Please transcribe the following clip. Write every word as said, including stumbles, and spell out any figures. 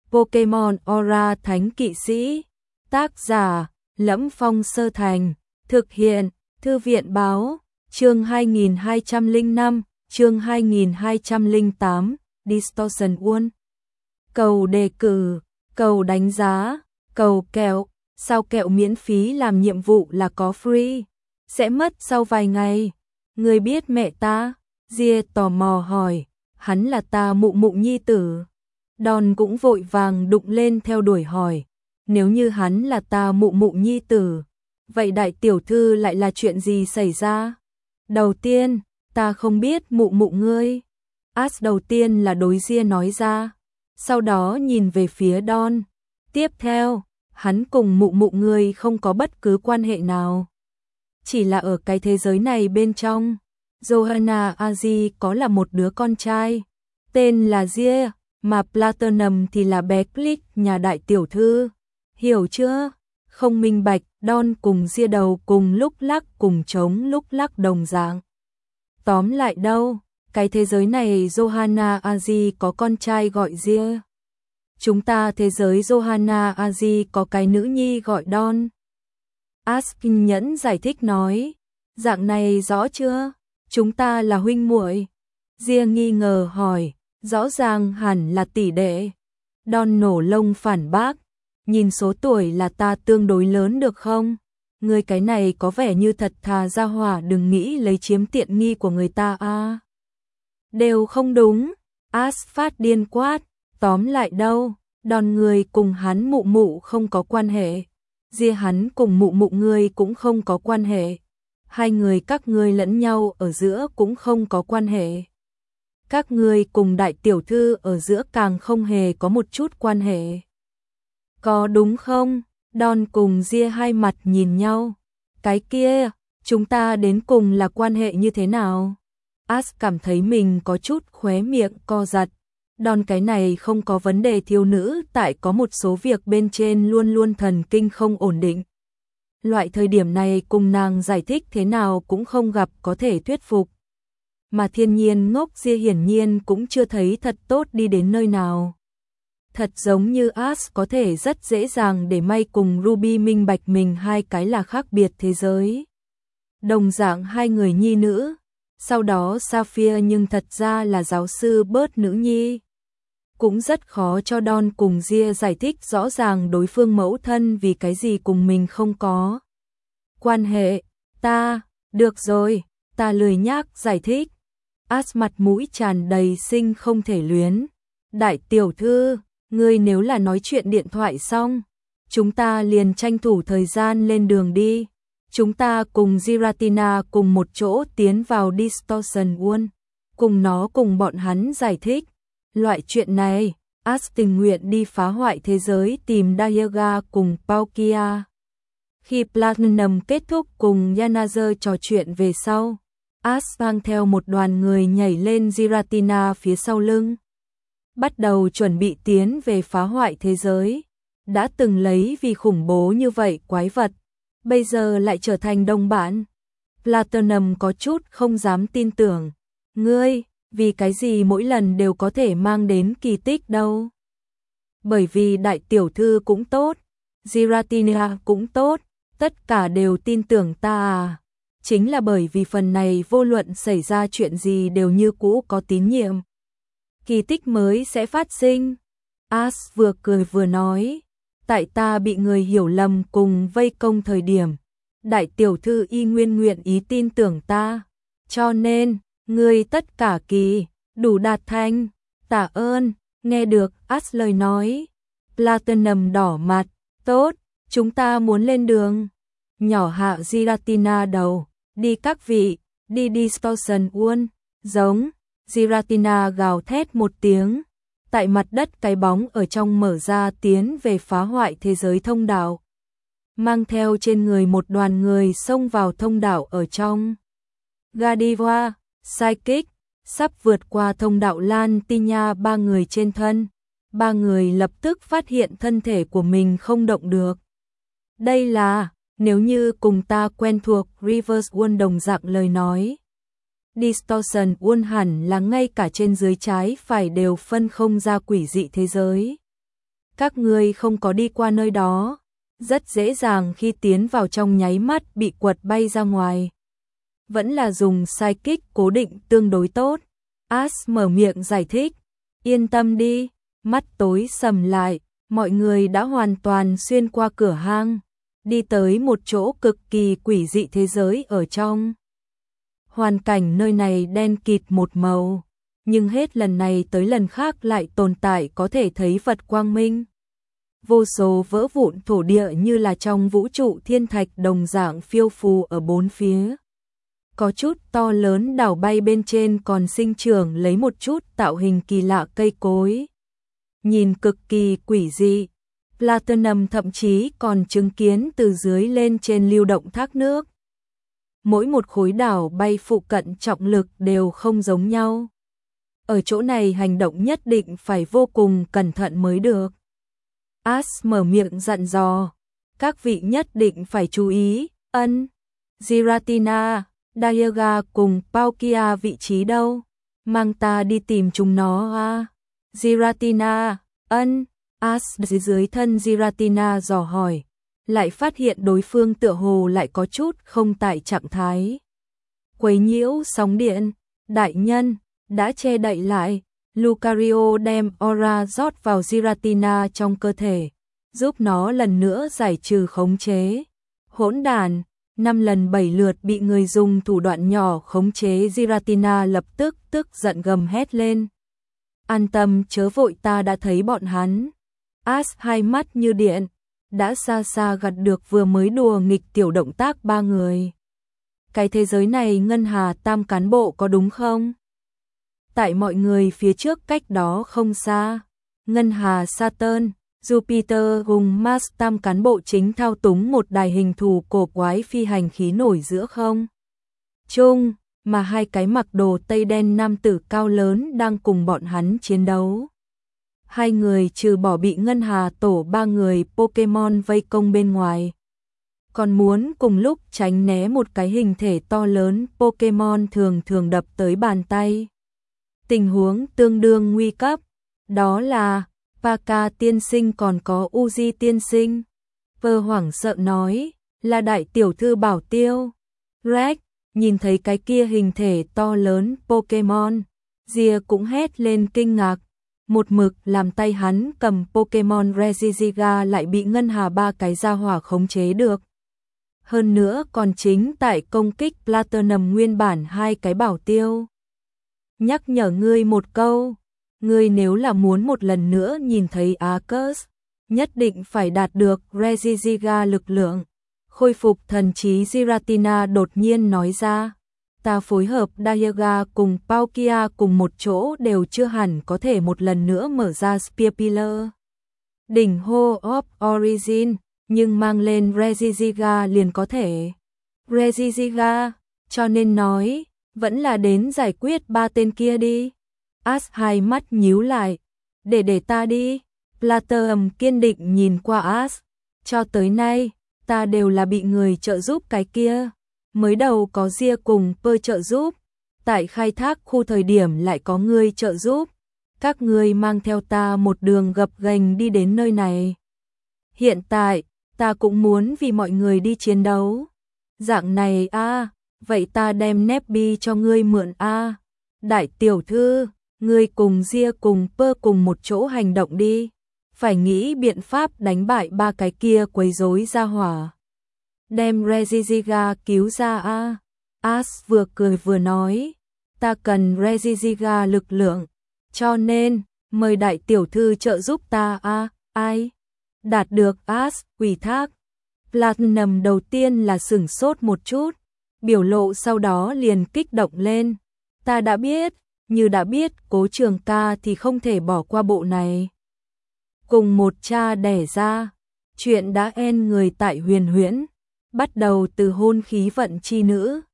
Pokemon Aura Thánh Kỵ Sĩ. Tác giả: Lẫm Phong Sơ Thành. Thực hiện: Thư viện báo. Chương hai nghìn hai trăm lẻ năm, chương hai nghìn hai trăm lẻ tám, Distortion World. Cầu đề cử, cầu đánh giá, cầu kẹo. Sao kẹo miễn phí làm nhiệm vụ là có free? Sẽ mất sau vài ngày. Người biết mẹ ta? Ria tò mò hỏi. Hắn là ta mụ mụ nhi tử. Don cũng vội vàng đụng lên theo đuổi hỏi. Nếu như hắn là ta mụ mụ nhi tử, vậy đại tiểu thư lại là chuyện gì xảy ra? Đầu tiên, ta không biết mụ mụ ngươi. As đầu tiên là đối Ria nói ra. Sau đó nhìn về phía Don. Tiếp theo, hắn cùng mụ mụ ngươi không có bất cứ quan hệ nào. Chỉ là ở cái thế giới này bên trong, Johanna Aji có là một đứa con trai, tên là Ria, mà Platinum thì là bé Click nhà đại tiểu thư. Hiểu chưa? Không minh bạch. Don cùng Ria đầu cùng lúc lắc cùng trống lúc lắc đồng dạng. Tóm lại đâu, cái thế giới này Johanna Aji có con trai gọi Ria. Chúng ta thế giới Johanna Aji có cái nữ nhi gọi Don. Askin nhẫn giải thích nói. Dạng này rõ chưa? Chúng ta là huynh muội. Ria nghi ngờ hỏi. Rõ ràng hẳn là tỷ đệ. Don nổ lông phản bác. Nhìn số tuổi là ta tương đối lớn được không? Người cái này có vẻ như thật thà ra hỏa, đừng nghĩ lấy chiếm tiện nghi của người ta a. À. Đều không đúng. As phát điên quát. Tóm lại đâu, Don người cùng hắn mụ mụ không có quan hệ. Ria hắn cùng mụ mụ ngươi cũng không có quan hệ. Hai người các ngươi lẫn nhau ở giữa cũng không có quan hệ. Các ngươi cùng đại tiểu thư ở giữa càng không hề có một chút quan hệ. Có đúng không? Don cùng Ria hai mặt nhìn nhau. Cái kia, chúng ta đến cùng là quan hệ như thế nào? As cảm thấy mình có chút khóe miệng co giật. Don cái này không có vấn đề thiếu nữ, tại có một số việc bên trên luôn luôn thần kinh không ổn định. Loại thời điểm này cùng nàng giải thích thế nào cũng không gặp có thể thuyết phục. Mà thiên nhiên ngốc Ria hiển nhiên cũng chưa thấy thật tốt đi đến nơi nào. Thật giống như As có thể rất dễ dàng để may cùng Ruby minh bạch mình hai cái là khác biệt thế giới. Đồng dạng hai người nhi nữ. Sau đó Sapphire nhưng thật ra là giáo sư bớt nữ nhi. Cũng rất khó cho Don cùng Ria giải thích rõ ràng đối phương mẫu thân vì cái gì cùng mình không có quan hệ. Ta, được rồi, ta lười nhác giải thích. As mặt mũi tràn đầy sinh không thể luyến. Đại tiểu thư, ngươi nếu là nói chuyện điện thoại xong, chúng ta liền tranh thủ thời gian lên đường đi. Chúng ta cùng Giratina cùng một chỗ tiến vào Distortion World, cùng nó cùng bọn hắn giải thích. Loại chuyện này, As tình nguyện đi phá hoại thế giới tìm Dialga cùng Palkia. Khi Platinum kết thúc cùng Yanazer trò chuyện về sau, As mang theo một đoàn người nhảy lên Giratina phía sau lưng. Bắt đầu chuẩn bị tiến về phá hoại thế giới. Đã từng lấy vì khủng bố như vậy quái vật, bây giờ lại trở thành đồng bạn. Platinum có chút không dám tin tưởng. Ngươi, vì cái gì mỗi lần đều có thể mang đến kỳ tích đâu? Bởi vì đại tiểu thư cũng tốt, Giratina cũng tốt, tất cả đều tin tưởng ta à. Chính là bởi vì phần này vô luận xảy ra chuyện gì đều như cũ có tín nhiệm. Kỳ tích mới sẽ phát sinh. As vừa cười vừa nói. Tại ta bị người hiểu lầm cùng vây công thời điểm, đại tiểu thư y nguyên nguyện ý tin tưởng ta. Cho nên, ngươi tất cả kỳ, đủ đạt thành. Tạ ơn. Nghe được As lời nói, Platinum đỏ mặt. Tốt, chúng ta muốn lên đường. Nhỏ hạ Giratina đầu. Đi các vị, đi Distortion World. Giống. Giratina gào thét một tiếng. Tại mặt đất cái bóng ở trong mở ra tiến về phá hoại thế giới thông đạo. Mang theo trên người một đoàn người xông vào thông đạo ở trong. Godiva, Psychic, sắp vượt qua thông đạo Lan Tinya ba người trên thân. Ba người lập tức phát hiện thân thể của mình không động được. Đây là, nếu như cùng ta quen thuộc Reverse World đồng dạng lời nói. Distortion World hẳn là ngay cả trên dưới trái phải đều phân không ra quỷ dị thế giới. Các ngươi không có đi qua nơi đó, rất dễ dàng khi tiến vào trong nháy mắt bị quật bay ra ngoài. Vẫn là dùng sai kích cố định tương đối tốt. As mở miệng giải thích. Yên tâm đi, mắt tối sầm lại, mọi người đã hoàn toàn xuyên qua cửa hang, đi tới một chỗ cực kỳ quỷ dị thế giới ở trong. Hoàn cảnh nơi này đen kịt một màu, nhưng hết lần này tới lần khác lại tồn tại có thể thấy vật quang minh. Vô số vỡ vụn thổ địa như là trong vũ trụ thiên thạch đồng dạng phiêu phù ở bốn phía. Có chút to lớn đảo bay bên trên còn sinh trưởng lấy một chút tạo hình kỳ lạ cây cối. Nhìn cực kỳ quỷ dị, Platinum thậm chí còn chứng kiến từ dưới lên trên lưu động thác nước. Mỗi một khối đảo bay phụ cận trọng lực đều không giống nhau. Ở chỗ này hành động nhất định phải vô cùng cẩn thận mới được. As mở miệng dặn dò, các vị nhất định phải chú ý. Ân, Giratina, Dialga cùng Palkia vị trí đâu? Mang ta đi tìm chúng nó à? Giratina, ân, As dưới dưới thân Giratina dò hỏi, lại phát hiện đối phương tựa hồ lại có chút không tại trạng thái. Quấy nhiễu sóng điện, đại nhân, đã che đậy lại. Lucario đem aura rót vào Giratina trong cơ thể, giúp nó lần nữa giải trừ khống chế. Hỗn đàn, năm lần bảy lượt bị người dùng thủ đoạn nhỏ khống chế Giratina lập tức tức giận gầm hét lên. An tâm chớ vội, ta đã thấy bọn hắn. As hai mắt như điện, đã xa xa gặt được vừa mới đùa nghịch tiểu động tác ba người. Cái thế giới này Ngân Hà Tam cán bộ có đúng không? Tại mọi người phía trước cách đó không xa, Ngân Hà Saturn, Jupiter cùng Mars Tam cán bộ chính thao túng một đài hình thù cổ quái phi hành khí nổi giữa không trung, mà hai cái mặc đồ tây đen nam tử cao lớn đang cùng bọn hắn chiến đấu. Hai người trừ bỏ bị Ngân Hà tổ ba người Pokemon vây công bên ngoài, còn muốn cùng lúc tránh né một cái hình thể to lớn Pokemon thường thường đập tới bàn tay. Tình huống tương đương nguy cấp, đó là Paka tiên sinh còn có Uzi tiên sinh. Vơ hoảng sợ nói, là đại tiểu thư bảo tiêu. Rex, nhìn thấy cái kia hình thể to lớn Pokemon, Gia cũng hét lên kinh ngạc. Một mực làm tay hắn cầm Pokemon Regigiga lại bị Ngân Hà ba cái gia hỏa khống chế được. Hơn nữa còn chính tại công kích Platinum nguyên bản hai cái bảo tiêu. Nhắc nhở ngươi một câu, ngươi nếu là muốn một lần nữa nhìn thấy Arceus, nhất định phải đạt được Regigiga lực lượng. Khôi phục thần trí Giratina đột nhiên nói ra, ta phối hợp Dialga cùng Palkia cùng một chỗ đều chưa hẳn có thể một lần nữa mở ra Spear Pillar. Đỉnh Hall of Origin, nhưng mang lên Regigiga liền có thể. Regigiga, cho nên nói, vẫn là đến giải quyết ba tên kia đi. As hai mắt nhíu lại, để để ta đi. Platinum kiên định nhìn qua As, cho tới nay, ta đều là bị người trợ giúp cái kia. Mới đầu có Gia cùng Pơ trợ giúp, tại khai thác khu thời điểm lại có ngươi trợ giúp. Các ngươi mang theo ta một đường gập ghềnh đi đến nơi này. Hiện tại, ta cũng muốn vì mọi người đi chiến đấu. Dạng này a, à, vậy ta đem Nebby cho ngươi mượn a. À. Đại tiểu thư, ngươi cùng Gia cùng Pơ cùng một chỗ hành động đi. Phải nghĩ biện pháp đánh bại ba cái kia quấy rối ra hỏa. Đem Regigiga cứu ra a. As vừa cười vừa nói, ta cần Regigiga lực lượng, cho nên mời đại tiểu thư trợ giúp ta a. Ai? Đạt được As ủy thác. Platinum đầu tiên là sửng sốt một chút, biểu lộ sau đó liền kích động lên. Ta đã biết, như đã biết Cố Trường ca thì không thể bỏ qua bộ này. Cùng một cha đẻ ra, chuyện đã en người tại Huyền Huyễn, bắt đầu từ hôn khí vận chi nữ,